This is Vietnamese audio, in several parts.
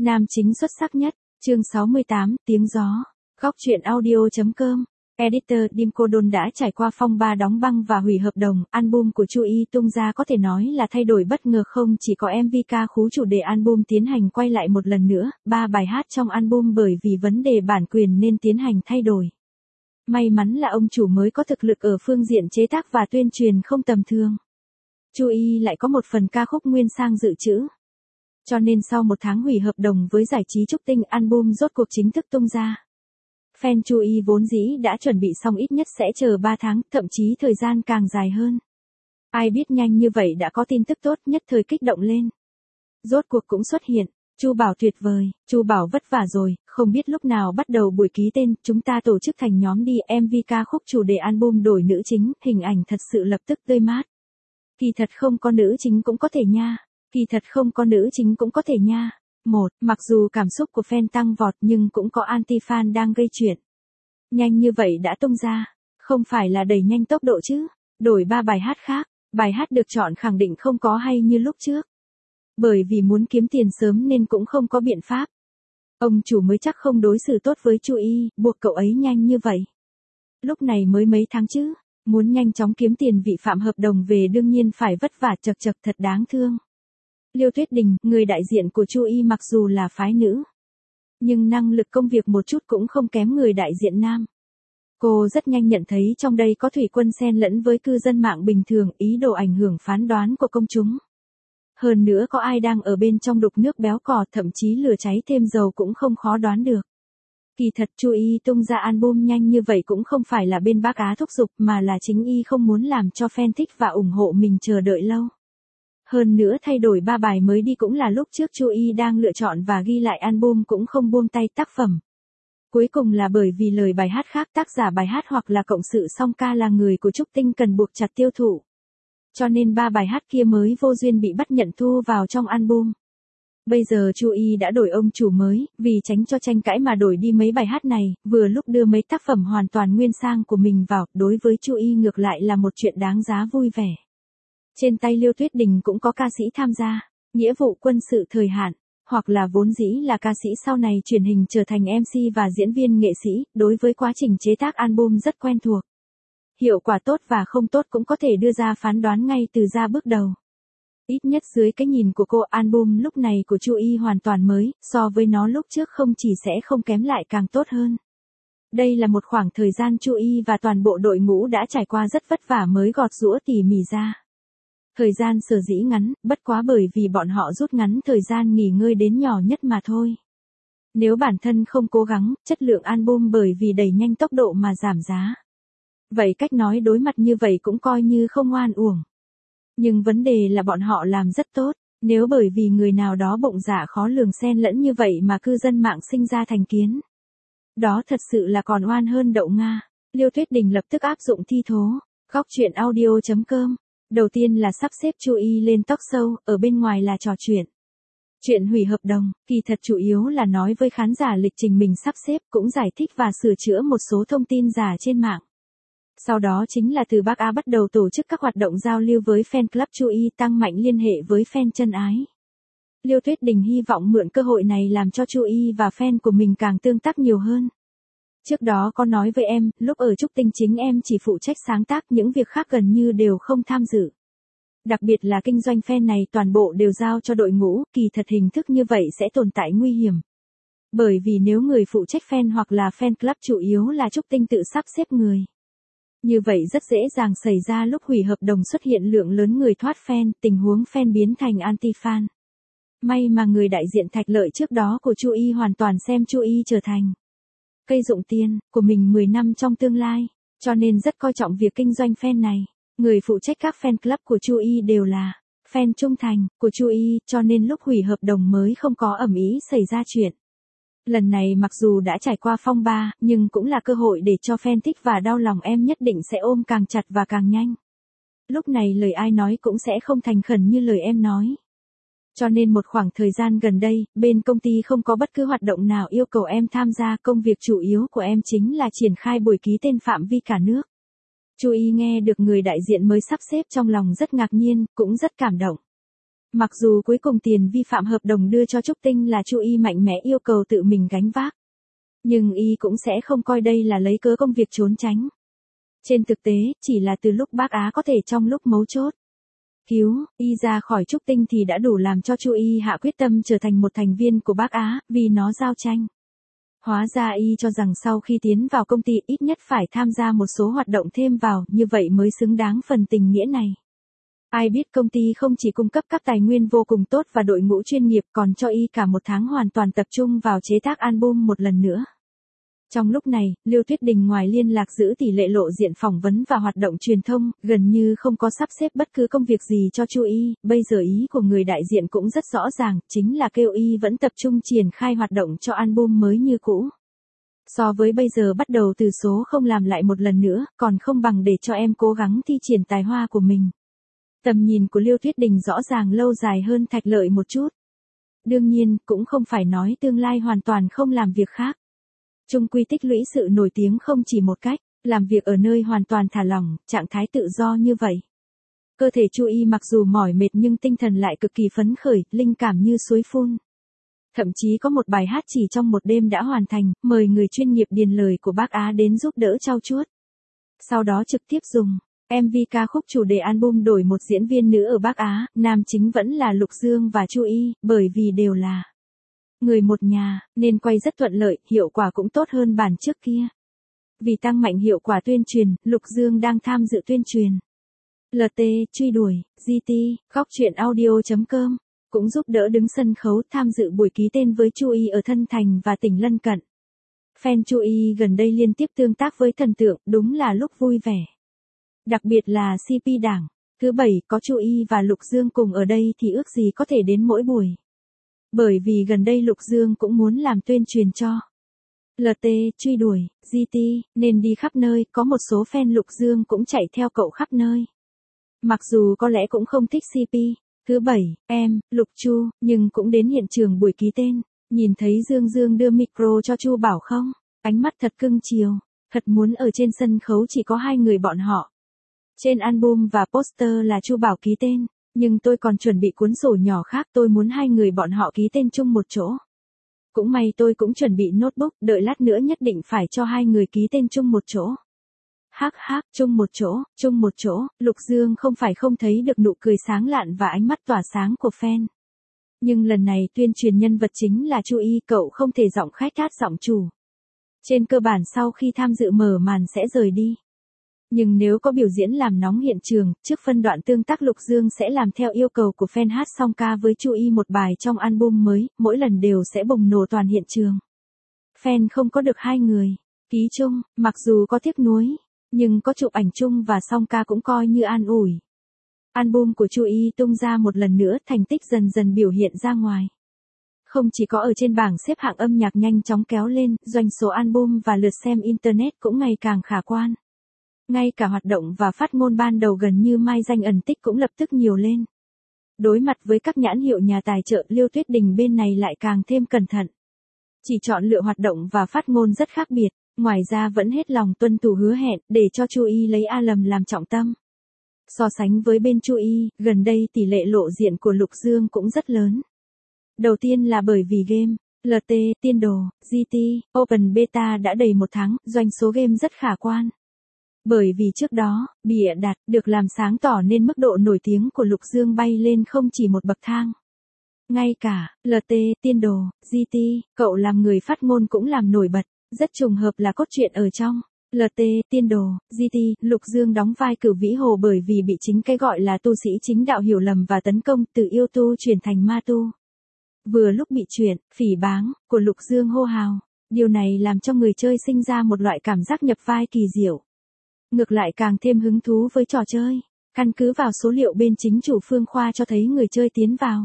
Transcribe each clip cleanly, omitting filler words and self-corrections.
Nam chính xuất sắc nhất, chương 68, tiếng gió. Góc truyện audio.com. Editor Dimco Đôn đã trải qua phong ba đóng băng và hủy hợp đồng, album của Chu Y tung ra có thể nói là thay đổi bất ngờ, không chỉ có MV ca khúc chủ đề album tiến hành quay lại một lần nữa, 3 bài hát trong album bởi vì vấn đề bản quyền nên tiến hành thay đổi. May mắn là ông chủ mới có thực lực ở phương diện chế tác và tuyên truyền không tầm thường. Chu Y lại có một phần ca khúc nguyên sang dự trữ. Cho nên sau một tháng hủy hợp đồng với giải trí Trúc Tinh, album rốt cuộc chính thức tung ra. Fan Chu Y vốn dĩ đã chuẩn bị xong ít nhất sẽ chờ 3 tháng, thậm chí thời gian càng dài hơn. Ai biết nhanh như vậy đã có tin tức tốt, nhất thời kích động lên. Rốt cuộc cũng xuất hiện. Chu Bảo tuyệt vời, Chu Bảo vất vả rồi, không biết lúc nào bắt đầu buổi ký tên, chúng ta tổ chức thành nhóm đi, MV ca khúc chủ đề album đổi nữ chính, hình ảnh thật sự lập tức tươi mát. Kỳ thật không có nữ chính cũng có thể nha. Kỳ thật không có nữ chính cũng có thể nha. Mặc dù cảm xúc của fan tăng vọt nhưng cũng có anti-fan đang gây chuyện. Nhanh như vậy đã tung ra, không phải là đẩy nhanh tốc độ chứ. Đổi 3 bài hát khác, bài hát được chọn khẳng định không có hay như lúc trước. Bởi vì muốn kiếm tiền sớm nên cũng không có biện pháp. Ông chủ mới chắc không đối xử tốt với Chu Y, buộc cậu ấy nhanh như vậy. Lúc này mới mấy tháng chứ, muốn nhanh chóng kiếm tiền vị phạm hợp đồng về đương nhiên phải vất vả, chật thật đáng thương. Liêu Tuyết Đình, người đại diện của Chu Y, mặc dù là phái nữ, nhưng năng lực công việc một chút cũng không kém người đại diện nam. Cô rất nhanh nhận thấy trong đây có thủy quân xen lẫn với cư dân mạng bình thường, ý đồ ảnh hưởng phán đoán của công chúng. Hơn nữa có ai đang ở bên trong đục nước béo cò, thậm chí lửa cháy thêm dầu cũng không khó đoán được. Kỳ thật Chu Y tung ra album nhanh như vậy cũng không phải là bên bác Á thúc giục, mà là chính Y không muốn làm cho fan thích và ủng hộ mình chờ đợi lâu. Hơn nữa thay đổi 3 bài mới đi cũng là lúc trước Chu Y đang lựa chọn và ghi lại album cũng không buông tay tác phẩm. Cuối cùng là bởi vì lời bài hát khác, tác giả bài hát hoặc là cộng sự song ca là người của Trúc Tinh cần buộc chặt tiêu thụ. Cho nên 3 bài hát kia mới vô duyên bị bắt nhận thu vào trong album. Bây giờ Chu Y đã đổi ông chủ mới, vì tránh cho tranh cãi mà đổi đi mấy bài hát này, vừa lúc đưa mấy tác phẩm hoàn toàn nguyên sang của mình vào, đối với Chu Y ngược lại là một chuyện đáng giá vui vẻ. Trên tay Liêu Tuyết Đình cũng có ca sĩ tham gia, nghĩa vụ quân sự thời hạn, hoặc là vốn dĩ là ca sĩ sau này truyền hình trở thành MC và diễn viên nghệ sĩ, đối với quá trình chế tác album rất quen thuộc. Hiệu quả tốt và không tốt cũng có thể đưa ra phán đoán ngay từ ra bước đầu. Ít nhất dưới cái nhìn của cô, album lúc này của Chu Y hoàn toàn mới, so với nó lúc trước không chỉ sẽ không kém lại càng tốt hơn. Đây là một khoảng thời gian Chu Y và toàn bộ đội ngũ đã trải qua rất vất vả mới gọt giũa tỉ mỉ ra. Thời gian sở dĩ ngắn, bất quá bởi vì bọn họ rút ngắn thời gian nghỉ ngơi đến nhỏ nhất mà thôi. Nếu bản thân không cố gắng, chất lượng album bởi vì đẩy nhanh tốc độ mà giảm giá. Vậy cách nói đối mặt như vậy cũng coi như không oan uổng. Nhưng vấn đề là bọn họ làm rất tốt, nếu bởi vì người nào đó bụng dạ khó lường xen lẫn như vậy mà cư dân mạng sinh ra thành kiến. Đó thật sự là còn oan hơn đậu Nga. Liêu Tuyết Đình lập tức áp dụng thi thố. Góc truyện audio.com. Đầu tiên là sắp xếp Chu Y lên talk show, ở bên ngoài là trò chuyện. Chuyện hủy hợp đồng, kỳ thật chủ yếu là nói với khán giả lịch trình mình sắp xếp, cũng giải thích và sửa chữa một số thông tin giả trên mạng. Sau đó chính là từ Bắc Á bắt đầu tổ chức các hoạt động giao lưu với fan club Chu Y, tăng mạnh liên hệ với fan chân ái. Liêu Tuyết Đình hy vọng mượn cơ hội này làm cho Chu Y và fan của mình càng tương tác nhiều hơn. Trước đó có nói với em, lúc ở Trúc Tinh chính em chỉ phụ trách sáng tác, những việc khác gần như đều không tham dự. Đặc biệt là kinh doanh fan này toàn bộ đều giao cho đội ngũ, kỳ thật hình thức như vậy sẽ tồn tại nguy hiểm. Bởi vì nếu người phụ trách fan hoặc là fan club chủ yếu là Trúc Tinh tự sắp xếp người. Như vậy rất dễ dàng xảy ra lúc hủy hợp đồng xuất hiện lượng lớn người thoát fan, tình huống fan biến thành anti-fan. May mà người đại diện Thạch Lợi trước đó của Chu Y hoàn toàn xem Chu Y trở thành cây dụng tiền của mình 10 năm trong tương lai, cho nên rất coi trọng việc kinh doanh fan này. Người phụ trách các fan club của Chu Y đều là fan trung thành của Chu Y, cho nên lúc hủy hợp đồng mới không có ầm ĩ xảy ra chuyện. Lần này mặc dù đã trải qua phong ba, nhưng cũng là cơ hội để cho fan thích và đau lòng em nhất định sẽ ôm càng chặt và càng nhanh. Lúc này lời ai nói cũng sẽ không thành khẩn như lời em nói. Cho nên một khoảng thời gian gần đây, bên công ty không có bất cứ hoạt động nào yêu cầu em tham gia, công việc chủ yếu của em chính là triển khai buổi ký tên phạm vi cả nước. Chu Y nghe được người đại diện mới sắp xếp trong lòng rất ngạc nhiên, cũng rất cảm động. Mặc dù cuối cùng tiền vi phạm hợp đồng đưa cho Trúc Tinh là Chu Y mạnh mẽ yêu cầu tự mình gánh vác. Nhưng Y cũng sẽ không coi đây là lấy cớ công việc trốn tránh. Trên thực tế, chỉ là từ lúc bác Á có thể trong lúc mấu chốt cứu Y ra khỏi Trúc Tinh thì đã đủ làm cho Chu Y hạ quyết tâm trở thành một thành viên của bác Á, vì nó giao tranh. Hóa ra Y cho rằng sau khi tiến vào công ty ít nhất phải tham gia một số hoạt động thêm vào, như vậy mới xứng đáng phần tình nghĩa này. Ai biết công ty không chỉ cung cấp các tài nguyên vô cùng tốt và đội ngũ chuyên nghiệp còn cho Y cả một tháng hoàn toàn tập trung vào chế tác album một lần nữa. Trong lúc này, Liêu Tuyết Đình ngoài liên lạc giữ tỷ lệ lộ diện phỏng vấn và hoạt động truyền thông, gần như không có sắp xếp bất cứ công việc gì cho Chu Y, bây giờ ý của người đại diện cũng rất rõ ràng, chính là kêu Y vẫn tập trung triển khai hoạt động cho album mới như cũ. So với bây giờ bắt đầu từ số không làm lại một lần nữa, còn không bằng để cho em cố gắng thi triển tài hoa của mình. Tầm nhìn của Liêu Tuyết Đình rõ ràng lâu dài hơn Thạch Lợi một chút. Đương nhiên, cũng không phải nói tương lai hoàn toàn không làm việc khác. Chung quy tích lũy sự nổi tiếng không chỉ một cách, làm việc ở nơi hoàn toàn thả lỏng, trạng thái tự do như vậy. Cơ thể Chu Y mặc dù mỏi mệt nhưng tinh thần lại cực kỳ phấn khởi, linh cảm như suối phun. Thậm chí có một bài hát chỉ trong một đêm đã hoàn thành, mời người chuyên nghiệp điền lời của bác Á đến giúp đỡ trau chuốt. Sau đó trực tiếp dùng MV ca khúc chủ đề album đổi một diễn viên nữ ở Bắc Á, nam chính vẫn là Lục Dương và Chu Y, bởi vì đều là người một nhà, nên quay rất thuận lợi, hiệu quả cũng tốt hơn bản trước kia. Vì tăng mạnh hiệu quả tuyên truyền, Lục Dương đang tham dự tuyên truyền. LT, truy đuổi, GT, góc truyện audio.com, cũng giúp đỡ đứng sân khấu tham dự buổi ký tên với Chu Y ở Thân Thành và tỉnh lân cận. Fan Chu Y gần đây liên tiếp tương tác với thần tượng, đúng là lúc vui vẻ. Đặc biệt là CP đảng, thứ bảy có Chu Y và Lục Dương cùng ở đây thì ước gì có thể đến mỗi buổi. Bởi vì gần đây Lục Dương cũng muốn làm tuyên truyền cho LT, truy đuổi, GT, nên đi khắp nơi, có một số fan Lục Dương cũng chạy theo cậu khắp nơi. Mặc dù có lẽ cũng không thích CP, thứ bảy, em, Lục Chu, nhưng cũng đến hiện trường buổi ký tên, nhìn thấy Dương Dương đưa micro cho Chu Bảo không, ánh mắt thật cưng chiều, thật muốn ở trên sân khấu chỉ có hai người bọn họ. Trên album và poster là Chu Bảo ký tên, nhưng tôi còn chuẩn bị cuốn sổ nhỏ khác, tôi muốn hai người bọn họ ký tên chung một chỗ. Cũng may tôi cũng chuẩn bị notebook, đợi lát nữa nhất định phải cho hai người ký tên chung một chỗ. Hắc hắc, chung một chỗ, Lục Dương không phải không thấy được nụ cười sáng lạn và ánh mắt tỏa sáng của fan. Nhưng lần này tuyên truyền nhân vật chính là Chu Y, cậu không thể giọng khách hát giọng chủ. Trên cơ bản sau khi tham dự mở màn sẽ rời đi. Nhưng nếu có biểu diễn làm nóng hiện trường, trước phân đoạn tương tác Lục Dương sẽ làm theo yêu cầu của fan hát song ca với Chu Y một bài trong album mới, mỗi lần đều sẽ bùng nổ toàn hiện trường. Fan không có được hai người ký chung, mặc dù có tiếc nuối, nhưng có chụp ảnh chung và song ca cũng coi như an ủi. Album của Chu Y tung ra một lần nữa, thành tích dần dần biểu hiện ra ngoài. Không chỉ có ở trên bảng xếp hạng âm nhạc nhanh chóng kéo lên, doanh số album và lượt xem internet cũng ngày càng khả quan. Ngay cả hoạt động và phát ngôn ban đầu gần như mai danh ẩn tích cũng lập tức nhiều lên. Đối mặt với các nhãn hiệu nhà tài trợ, Liêu Tuyết Đình bên này lại càng thêm cẩn thận. Chỉ chọn lựa hoạt động và phát ngôn rất khác biệt, ngoài ra vẫn hết lòng tuân thủ hứa hẹn, để cho Chu Y lấy A Lầm làm trọng tâm. So sánh với bên Chu Y, gần đây tỷ lệ lộ diện của Lục Dương cũng rất lớn. Đầu tiên là bởi vì game, LT, Tiên Đồ, GT, Open Beta đã đầy một tháng, doanh số game rất khả quan. Bởi vì trước đó, bịa đặt, được làm sáng tỏ nên mức độ nổi tiếng của Lục Dương bay lên không chỉ một bậc thang. Ngay cả, LT, Tiên Đồ, GT, cậu làm người phát ngôn cũng làm nổi bật, rất trùng hợp là cốt truyện ở trong LT, Tiên Đồ, GT, Lục Dương đóng vai Cửu Vĩ Hồ bởi vì bị chính cái gọi là tu sĩ chính đạo hiểu lầm và tấn công, từ yêu tu chuyển thành ma tu. Vừa lúc bị chuyện, phỉ báng, của Lục Dương hô hào, điều này làm cho người chơi sinh ra một loại cảm giác nhập vai kỳ diệu. Ngược lại càng thêm hứng thú với trò chơi, căn cứ vào số liệu bên chính chủ Phương Khoa cho thấy người chơi tiến vào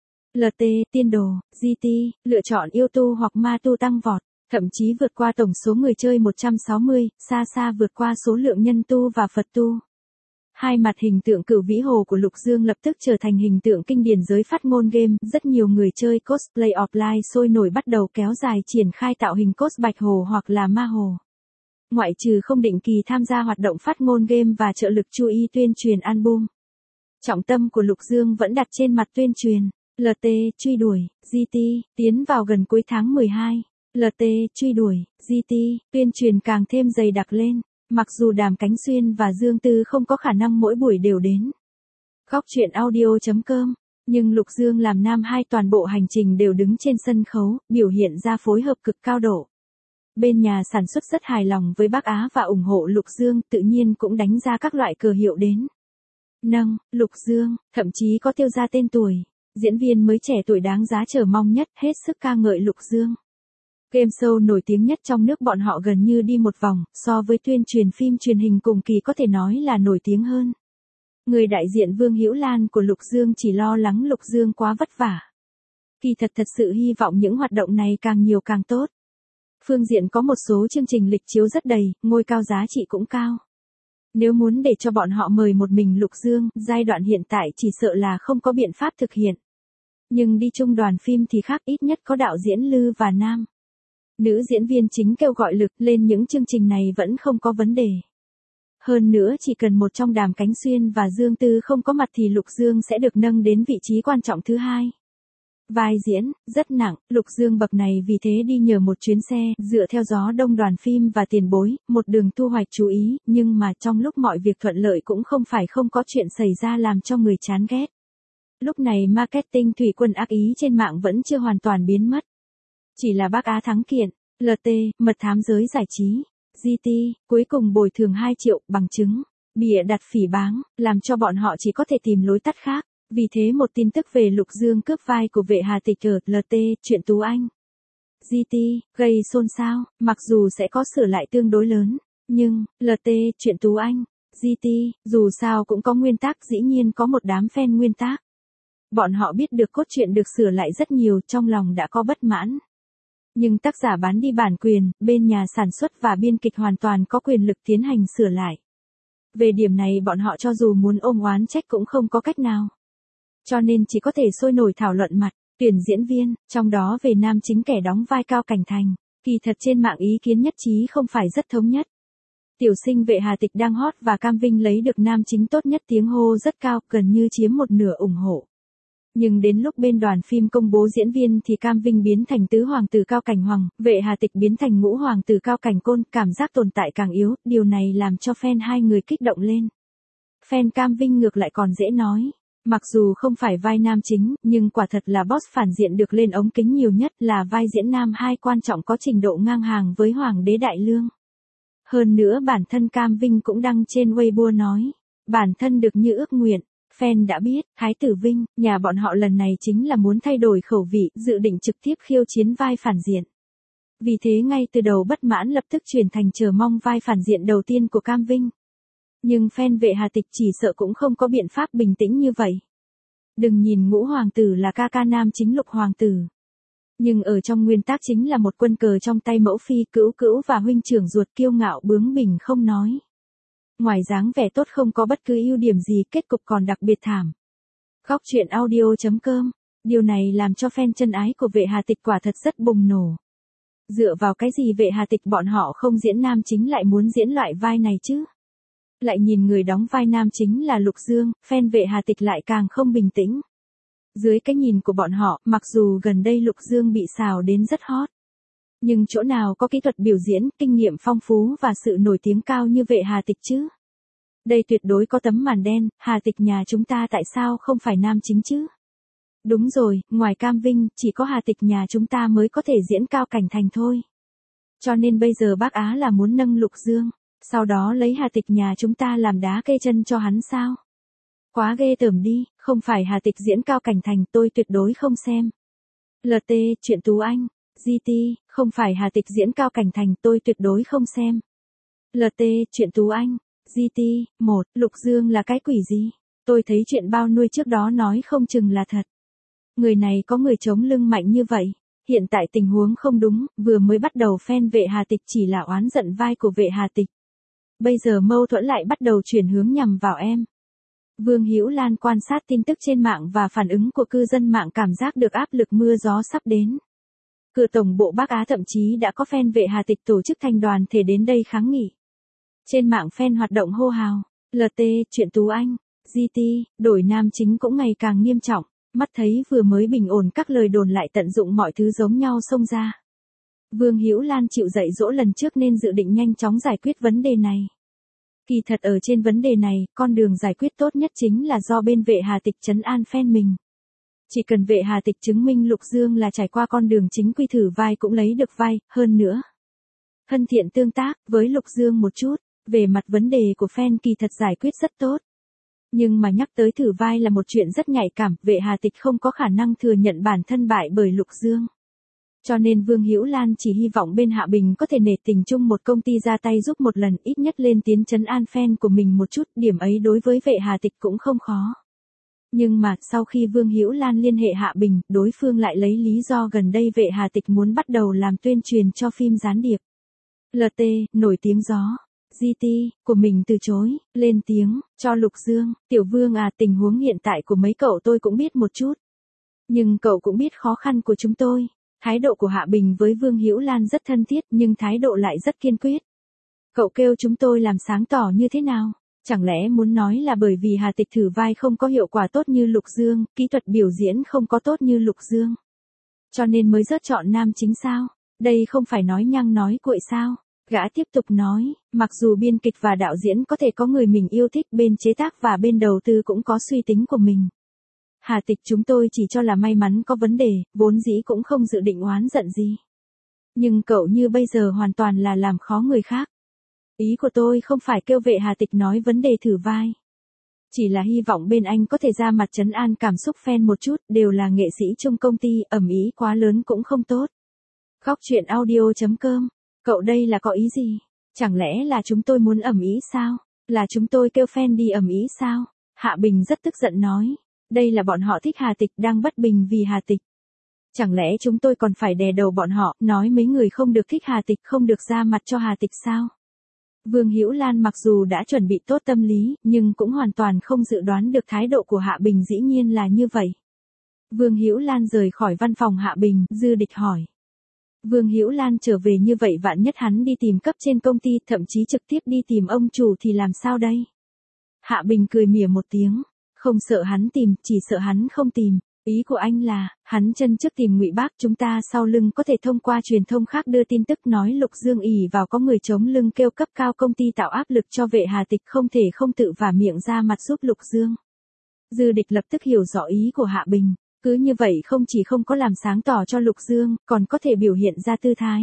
LT, Tiên Đồ, GT, lựa chọn yêu tu hoặc ma tu tăng vọt, thậm chí vượt qua tổng số người chơi 160, xa xa vượt qua số lượng nhân tu và Phật tu. Hai mặt hình tượng Cửu Vĩ Hồ của Lục Dương lập tức trở thành hình tượng kinh điển giới phát ngôn game, rất nhiều người chơi cosplay offline sôi nổi bắt đầu kéo dài triển khai tạo hình cos Bạch Hồ hoặc là Ma Hồ. Ngoại trừ không định kỳ tham gia hoạt động phát ngôn game và trợ lực Chu Y tuyên truyền album. Trọng tâm của Lục Dương vẫn đặt trên mặt tuyên truyền. LT truy đuổi, GT, tiến vào gần cuối tháng 12. LT truy đuổi, GT, tuyên truyền càng thêm dày đặc lên. Mặc dù Đàm Cánh Xuyên và Dương Tư không có khả năng mỗi buổi đều đến Góc Chuyện Audio.com, nhưng Lục Dương làm nam 2 toàn bộ hành trình đều đứng trên sân khấu, biểu hiện ra phối hợp cực cao độ. Bên nhà sản xuất rất hài lòng với bác Á và ủng hộ Lục Dương, tự nhiên cũng đánh ra các loại cờ hiệu đến. Lục Dương, thậm chí có tiêu ra tên tuổi. Diễn viên mới trẻ tuổi đáng giá chờ mong nhất, hết sức ca ngợi Lục Dương. Game show nổi tiếng nhất trong nước bọn họ gần như đi một vòng, so với tuyên truyền phim truyền hình cùng kỳ có thể nói là nổi tiếng hơn. Người đại diện Vương Hữu Lan của Lục Dương chỉ lo lắng Lục Dương quá vất vả. Kỳ thật sự hy vọng những hoạt động này càng nhiều càng tốt. Phương diện có một số chương trình lịch chiếu rất đầy, ngôi cao giá trị cũng cao. Nếu muốn để cho bọn họ mời một mình Lục Dương, giai đoạn hiện tại chỉ sợ là không có biện pháp thực hiện. Nhưng đi chung đoàn phim thì khác, ít nhất có đạo diễn Lư và Nam. Nữ diễn viên chính kêu gọi lực lên những chương trình này vẫn không có vấn đề. Hơn nữa chỉ cần một trong Đàm Cánh Xuyên và Dương Tư không có mặt thì Lục Dương sẽ được nâng đến vị trí quan trọng thứ 2. Vai diễn, rất nặng, Lục Dương bậc này vì thế đi nhờ một chuyến xe, dựa theo gió đông đoàn phim và tiền bối, một đường thu hoạch chú ý, nhưng mà trong lúc mọi việc thuận lợi cũng không phải không có chuyện xảy ra làm cho người chán ghét. Lúc này marketing thủy quân ác ý trên mạng vẫn chưa hoàn toàn biến mất. Chỉ là bác Á thắng kiện, LT, mật thám giới giải trí, GT, cuối cùng bồi thường 2 triệu, bằng chứng, bịa đặt phỉ báng, làm cho bọn họ chỉ có thể tìm lối tắt khác. Vì thế một tin tức về Lục Dương cướp vai của Vệ Hà Tịch ở LT, chuyện Tú Anh, GT, gây xôn xao, mặc dù sẽ có sửa lại tương đối lớn, nhưng, LT, chuyện Tú Anh, GT, dù sao cũng có nguyên tác, dĩ nhiên có một đám fan nguyên tác. Bọn họ biết được cốt truyện được sửa lại rất nhiều, trong lòng đã có bất mãn. Nhưng tác giả bán đi bản quyền, bên nhà sản xuất và biên kịch hoàn toàn có quyền lực tiến hành sửa lại. Về điểm này bọn họ cho dù muốn ôm oán trách cũng không có cách nào. Cho nên chỉ có thể sôi nổi thảo luận mặt, tuyển diễn viên, trong đó về nam chính kẻ đóng vai Cao Cảnh Thành. Kỳ thật trên mạng ý kiến nhất trí không phải rất thống nhất. Tiểu sinh Vệ Hà Tịch đang hot và Cam Vinh lấy được nam chính tốt nhất, tiếng hô rất cao, gần như chiếm một nửa ủng hộ. Nhưng đến lúc bên đoàn phim công bố diễn viên thì Cam Vinh biến thành tứ hoàng tử Cao Cảnh Hoàng, Vệ Hà Tịch biến thành ngũ hoàng tử Cao Cảnh Côn, cảm giác tồn tại càng yếu, điều này làm cho fan hai người kích động lên. Fan Cam Vinh ngược lại còn dễ nói. Mặc dù không phải vai nam chính, nhưng quả thật là boss phản diện được lên ống kính nhiều nhất, là vai diễn nam 2 quan trọng có trình độ ngang hàng với Hoàng đế Đại Lương. Hơn nữa bản thân Cam Vinh cũng đăng trên Weibo nói, bản thân được như ước nguyện. Fan đã biết, Thái tử Vinh, nhà bọn họ lần này chính là muốn thay đổi khẩu vị, dự định trực tiếp khiêu chiến vai phản diện. Vì thế ngay từ đầu bất mãn lập tức chuyển thành chờ mong vai phản diện đầu tiên của Cam Vinh. Nhưng fan Vệ Hà Tịch chỉ sợ cũng không có biện pháp bình tĩnh như vậy. Đừng nhìn ngũ hoàng tử là ca ca nam chính Lục hoàng tử. Nhưng ở trong nguyên tác chính là một quân cờ trong tay mẫu phi, cữu cữu và huynh trưởng ruột, kiêu ngạo bướng bỉnh không nói. Ngoài dáng vẻ tốt không có bất cứ ưu điểm gì, kết cục còn đặc biệt thảm. Góc Chuyện Audio.com, điều này làm cho fan chân ái của Vệ Hà Tịch quả thật rất bùng nổ. Dựa vào cái gì Vệ Hà Tịch bọn họ không diễn nam chính lại muốn diễn loại vai này chứ? Lại nhìn người đóng vai nam chính là Lục Dương, fan Vệ Hà Tịch lại càng không bình tĩnh. Dưới cái nhìn của bọn họ, mặc dù gần đây Lục Dương bị xào đến rất hot, nhưng chỗ nào có kỹ thuật biểu diễn, kinh nghiệm phong phú và sự nổi tiếng cao như Vệ Hà Tịch chứ? Đây tuyệt đối có tấm màn đen, Hà Tịch nhà chúng ta tại sao không phải nam chính chứ? Đúng rồi, ngoài Cam Vinh, chỉ có Hà Tịch nhà chúng ta mới có thể diễn Cao Cảnh Thành thôi. Cho nên bây giờ bác Á là muốn nâng Lục Dương, sau đó lấy Hà Tịch nhà chúng ta làm đá kê chân cho hắn sao? Quá ghê tởm đi, không phải Hà Tịch diễn Cao Cảnh Thành tôi tuyệt đối không xem. LT, chuyện Tú Anh, GT, không phải Hà Tịch diễn Cao Cảnh Thành tôi tuyệt đối không xem. LT, chuyện Tú Anh, GT, 1, Lục Dương là cái quỷ gì? Tôi thấy chuyện bao nuôi trước đó nói không chừng là thật. Người này có người chống lưng mạnh như vậy. Hiện tại tình huống không đúng, vừa mới bắt đầu fan Vệ Hà Tịch chỉ là oán giận vai của Vệ Hà Tịch. Bây giờ mâu thuẫn lại bắt đầu chuyển hướng nhằm vào em. Vương Hữu Lan quan sát tin tức trên mạng và phản ứng của cư dân mạng, cảm giác được áp lực mưa gió sắp đến. Cửa tổng bộ Bắc Á thậm chí đã có fan Vệ Hà Tịch tổ chức thành đoàn thể đến đây kháng nghị. Trên mạng fan hoạt động hô hào, LT, chuyện Tú Anh, GT, đổi nam chính cũng ngày càng nghiêm trọng, mắt thấy vừa mới bình ổn các lời đồn lại tận dụng mọi thứ giống nhau xông ra. Vương Hữu Lan chịu dạy dỗ lần trước nên dự định nhanh chóng giải quyết vấn đề này. Kỳ thật ở trên vấn đề này, con đường giải quyết tốt nhất chính là do bên vệ Hà Tịch trấn an fan mình. Chỉ cần vệ Hà Tịch chứng minh Lục Dương là trải qua con đường chính quy thử vai cũng lấy được vai, hơn nữa. Thân thiện tương tác với Lục Dương một chút, về mặt vấn đề của fan kỳ thật giải quyết rất tốt. Nhưng mà nhắc tới thử vai là một chuyện rất nhạy cảm, vệ Hà Tịch không có khả năng thừa nhận bản thân bại bởi Lục Dương. Cho nên Vương Hữu Lan chỉ hy vọng bên Hạ Bình có thể nể tình chung một công ty ra tay giúp một lần, ít nhất lên tiếng trấn an fan của mình một chút, điểm ấy đối với vệ Hà Tịch cũng không khó. Nhưng mà sau khi Vương Hữu Lan liên hệ Hạ Bình, đối phương lại lấy lý do gần đây vệ Hà Tịch muốn bắt đầu làm tuyên truyền cho phim gián điệp. LT, nổi tiếng gió. GT, của mình từ chối, lên tiếng, cho Lục Dương, Tiểu Vương à, tình huống hiện tại của mấy cậu tôi cũng biết một chút. Nhưng cậu cũng biết khó khăn của chúng tôi. Thái độ của Hạ Bình với Vương Hữu Lan rất thân thiết nhưng thái độ lại rất kiên quyết. Cậu kêu chúng tôi làm sáng tỏ như thế nào? Chẳng lẽ muốn nói là bởi vì Hà Tịch thử vai không có hiệu quả tốt như Lục Dương, kỹ thuật biểu diễn không có tốt như Lục Dương, cho nên mới rớt chọn nam chính sao? Đây không phải nói nhăng nói cuội sao? Gã tiếp tục nói, mặc dù biên kịch và đạo diễn có thể có người mình yêu thích, bên chế tác và bên đầu tư cũng có suy tính của mình. Hà Tịch chúng tôi chỉ cho là may mắn có vấn đề, vốn dĩ cũng không dự định oán giận gì. Nhưng cậu như bây giờ hoàn toàn là làm khó người khác. Ý của tôi không phải kêu vệ Hà Tịch nói vấn đề thử vai. Chỉ là hy vọng bên anh có thể ra mặt trấn an cảm xúc fan một chút, đều là nghệ sĩ chung công ty, ầm ĩ quá lớn cũng không tốt. Khóc chuyện audio.com, cậu đây là có ý gì? Chẳng lẽ là chúng tôi muốn ầm ĩ sao? Là chúng tôi kêu fan đi ầm ĩ sao? Hạ Bình rất tức giận nói. Đây là bọn họ thích Hà Tịch đang bất bình vì Hà Tịch. Chẳng lẽ chúng tôi còn phải đè đầu bọn họ, nói mấy người không được thích Hà Tịch không được ra mặt cho Hà Tịch sao? Vương Hữu Lan mặc dù đã chuẩn bị tốt tâm lý, nhưng cũng hoàn toàn không dự đoán được thái độ của Hạ Bình dĩ nhiên là như vậy. Vương Hữu Lan rời khỏi văn phòng Hạ Bình, Dư Địch hỏi. Vương Hữu Lan trở về như vậy vạn nhất hắn đi tìm cấp trên công ty, thậm chí trực tiếp đi tìm ông chủ thì làm sao đây? Hạ Bình cười mỉa một tiếng. Không sợ hắn tìm, chỉ sợ hắn không tìm. Ý của anh là, hắn chân trước tìm Ngụy Bác, chúng ta sau lưng có thể thông qua truyền thông khác đưa tin tức nói Lục Dương ỷ vào có người chống lưng kêu cấp cao công ty tạo áp lực cho vệ Hà Tịch không thể không tự vả miệng ra mặt giúp Lục Dương. Dư Địch lập tức hiểu rõ ý của Hạ Bình. Cứ như vậy không chỉ không có làm sáng tỏ cho Lục Dương, còn có thể biểu hiện ra tư thái.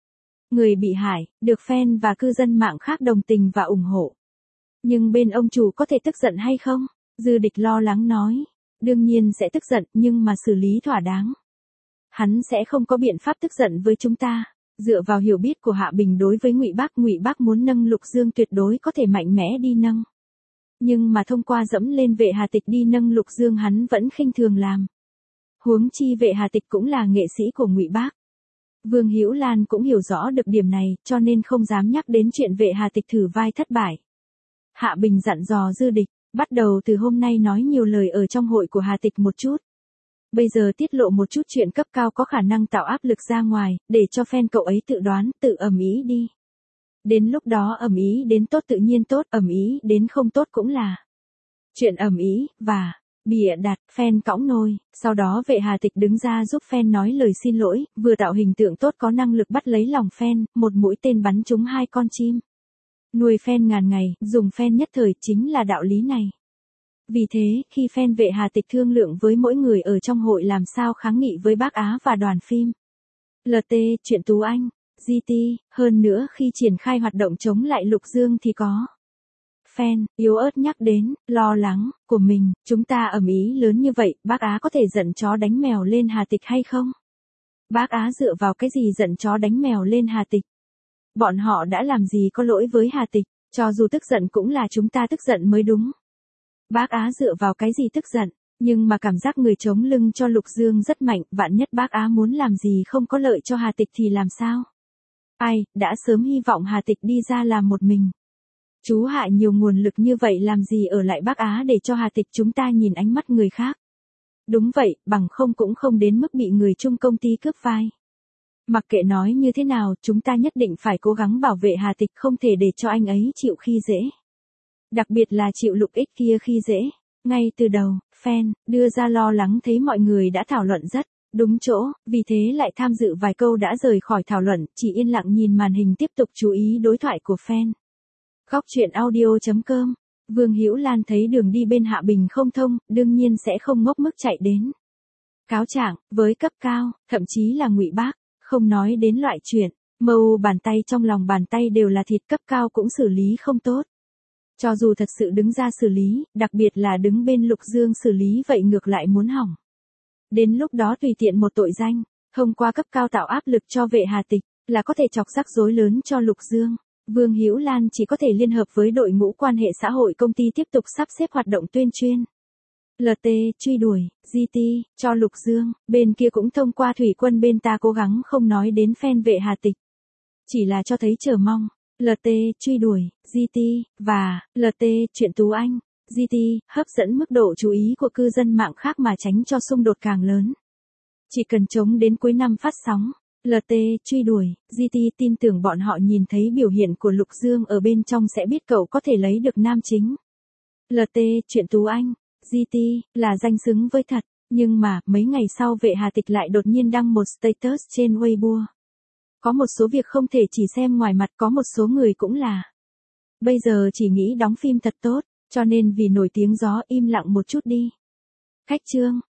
Người bị hại, được fan và cư dân mạng khác đồng tình và ủng hộ. Nhưng bên ông chủ có thể tức giận hay không? Dư Địch lo lắng nói. Đương nhiên sẽ tức giận, nhưng mà xử lý thỏa đáng. Hắn sẽ không có biện pháp tức giận với chúng ta. Dựa vào hiểu biết của Hạ Bình đối với Ngụy Bác muốn nâng Lục Dương tuyệt đối có thể mạnh mẽ đi nâng. Nhưng mà thông qua dẫm lên vệ Hà Tịch đi nâng Lục Dương hắn vẫn khinh thường làm. Huống chi vệ Hà Tịch cũng là nghệ sĩ của Ngụy Bác. Vương Hữu Lan cũng hiểu rõ được điểm này, cho nên không dám nhắc đến chuyện vệ Hà Tịch thử vai thất bại. Hạ Bình dặn dò Dư Địch, bắt đầu từ hôm nay nói nhiều lời ở trong hội của Hà Tịch một chút. Bây giờ tiết lộ một chút chuyện cấp cao có khả năng tạo áp lực ra ngoài, để cho fan cậu ấy tự đoán, tự ầm ĩ đi. Đến lúc đó ầm ĩ đến tốt tự nhiên tốt, ầm ĩ đến không tốt cũng là chuyện ầm ĩ, và bịa đặt, fan cõng nôi, sau đó vệ Hà Tịch đứng ra giúp fan nói lời xin lỗi, vừa tạo hình tượng tốt có năng lực bắt lấy lòng fan, một mũi tên bắn trúng 2 con chim. Nuôi fan ngàn ngày, dùng fan nhất thời chính là đạo lý này. Vì thế, khi fan vệ Hà Tịch thương lượng với mỗi người ở trong hội làm sao kháng nghị với Bác Á và đoàn phim LT, chuyện Tú Anh, GT, hơn nữa khi triển khai hoạt động chống lại Lục Dương thì có fan yếu ớt nhắc đến lo lắng của mình, chúng ta ầm ĩ lớn như vậy, Bác Á có thể giận chó đánh mèo lên Hà Tịch hay không? Bác Á dựa vào cái gì giận chó đánh mèo lên Hà Tịch? Bọn họ đã làm gì có lỗi với Hà Tịch, cho dù tức giận cũng là chúng ta tức giận mới đúng. Bác Á dựa vào cái gì tức giận, nhưng mà cảm giác người chống lưng cho Lục Dương rất mạnh, vạn nhất Bác Á muốn làm gì không có lợi cho Hà Tịch thì làm sao? Ai, đã sớm hy vọng Hà Tịch đi ra làm một mình. Chú Hạ nhiều nguồn lực như vậy làm gì ở lại Bác Á để cho Hà Tịch chúng ta nhìn ánh mắt người khác. Đúng vậy, bằng không cũng không đến mức bị người chung công ty cướp vai. Mặc kệ nói như thế nào, chúng ta nhất định phải cố gắng bảo vệ Hà Tịch không thể để cho anh ấy chịu khi dễ. Đặc biệt là chịu Lục Ích kia khi dễ. Ngay từ đầu, fan đưa ra lo lắng thấy mọi người đã thảo luận rất đúng chỗ, vì thế lại tham dự vài câu đã rời khỏi thảo luận, chỉ yên lặng nhìn màn hình tiếp tục chú ý đối thoại của fan. Góc truyện audio.com. Vương Hữu Lan thấy đường đi bên Hạ Bình không thông, đương nhiên sẽ không ngốc mức chạy đến cáo trạng với cấp cao, thậm chí là Ngụy Bác, không nói đến loại chuyện mâu bàn tay trong lòng bàn tay đều là thịt, cấp cao cũng xử lý không tốt. Cho dù thật sự đứng ra xử lý, đặc biệt là đứng bên Lục Dương xử lý vậy ngược lại muốn hỏng. Đến lúc đó tùy tiện một tội danh, thông qua cấp cao tạo áp lực cho Vệ Hà Tịch, là có thể chọc rắc rối lớn cho Lục Dương. Vương Hữu Lan chỉ có thể liên hợp với đội ngũ quan hệ xã hội công ty tiếp tục sắp xếp hoạt động tuyên truyền. LT, truy đuổi, GT, cho Lục Dương, bên kia cũng thông qua thủy quân bên ta cố gắng không nói đến fan Vệ Hà Tịch. Chỉ là cho thấy chờ mong. LT, truy đuổi, GT, và LT, chuyện Tú Anh, GT, hấp dẫn mức độ chú ý của cư dân mạng khác mà tránh cho xung đột càng lớn. Chỉ cần chống đến cuối năm phát sóng. LT, truy đuổi, GT tin tưởng bọn họ nhìn thấy biểu hiện của Lục Dương ở bên trong sẽ biết cậu có thể lấy được nam chính. LT, chuyện Tú Anh, GT, là danh xứng với thật, nhưng mà, mấy ngày sau Vệ Hà Tịch lại đột nhiên đăng một status trên Weibo. Có một số việc không thể chỉ xem ngoài mặt, có một số người cũng là. Bây giờ chỉ nghĩ đóng phim thật tốt, cho nên vì nổi tiếng gió im lặng một chút đi. Khách chương.